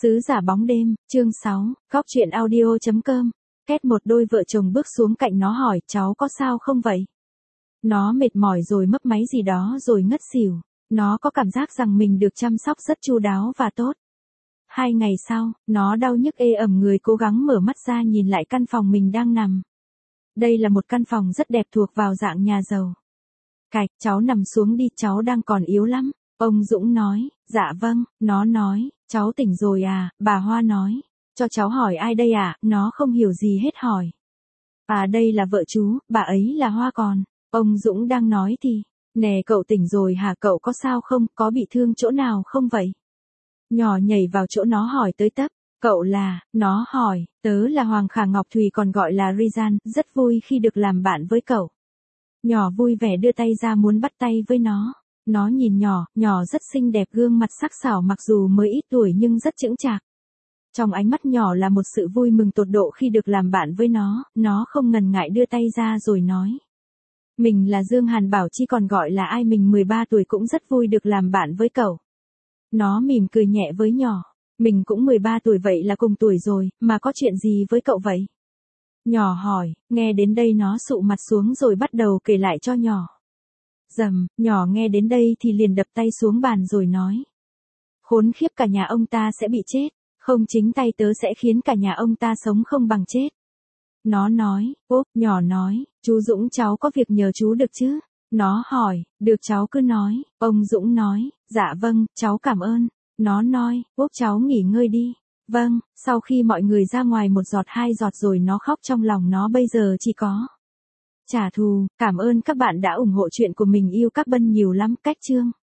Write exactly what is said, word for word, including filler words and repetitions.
Sứ giả bóng đêm, chương sáu, Góc truyện audio chấm com. Két một đôi vợ chồng bước xuống cạnh nó hỏi, cháu có sao không vậy? Nó mệt mỏi rồi mấp máy gì đó rồi ngất xỉu. Nó có cảm giác rằng mình được chăm sóc rất chu đáo và tốt. Hai ngày sau, nó đau nhức ê ẩm người cố gắng mở mắt ra nhìn lại căn phòng mình đang nằm. Đây là một căn phòng rất đẹp thuộc vào dạng nhà giàu. Cạch, cháu nằm xuống đi, cháu đang còn yếu lắm. Ông Dũng nói, dạ vâng, nó nói, cháu tỉnh rồi à, bà Hoa nói, cho cháu hỏi ai đây ạ, à? Nó không hiểu gì hết hỏi. À đây là vợ chú, bà ấy là Hoa còn. Ông Dũng đang nói thì, nè cậu tỉnh rồi hả, cậu có sao không, có bị thương chỗ nào không vậy? Nhỏ nhảy vào chỗ nó hỏi tới tấp, cậu là, nó hỏi, tớ là Hoàng Khả Ngọc Thùy còn gọi là Rizan, rất vui khi được làm bạn với cậu. Nhỏ vui vẻ đưa tay ra muốn bắt tay với nó. Nó nhìn nhỏ, nhỏ rất xinh đẹp, gương mặt sắc sảo mặc dù mới ít tuổi nhưng rất chững chạc. Trong ánh mắt nhỏ là một sự vui mừng tột độ khi được làm bạn với nó, nó không ngần ngại đưa tay ra rồi nói. Mình là Dương Hàn Bảo Chi còn gọi là ai, mình mười ba tuổi cũng rất vui được làm bạn với cậu. Nó mỉm cười nhẹ với nhỏ, mình cũng mười ba tuổi vậy là cùng tuổi rồi, mà có chuyện gì với cậu vậy? Nhỏ hỏi, nghe đến đây nó sụ mặt xuống rồi bắt đầu kể lại cho nhỏ. Dầm, nhỏ nghe đến đây thì liền đập tay xuống bàn rồi nói. Khốn khiếp, cả nhà ông ta sẽ bị chết, không chính tay tớ sẽ khiến cả nhà ông ta sống không bằng chết. Nó nói, úp, nhỏ nói, chú Dũng cháu có việc nhờ chú được chứ? Nó hỏi, được cháu cứ nói, ông Dũng nói, dạ vâng, cháu cảm ơn. Nó nói, úp cháu nghỉ ngơi đi. Vâng, sau khi mọi người ra ngoài một giọt hai giọt rồi nó khóc trong lòng nó bây giờ chỉ có trả thù. Cảm ơn các bạn đã ủng hộ chuyện của mình, yêu các bân nhiều lắm. Cách chương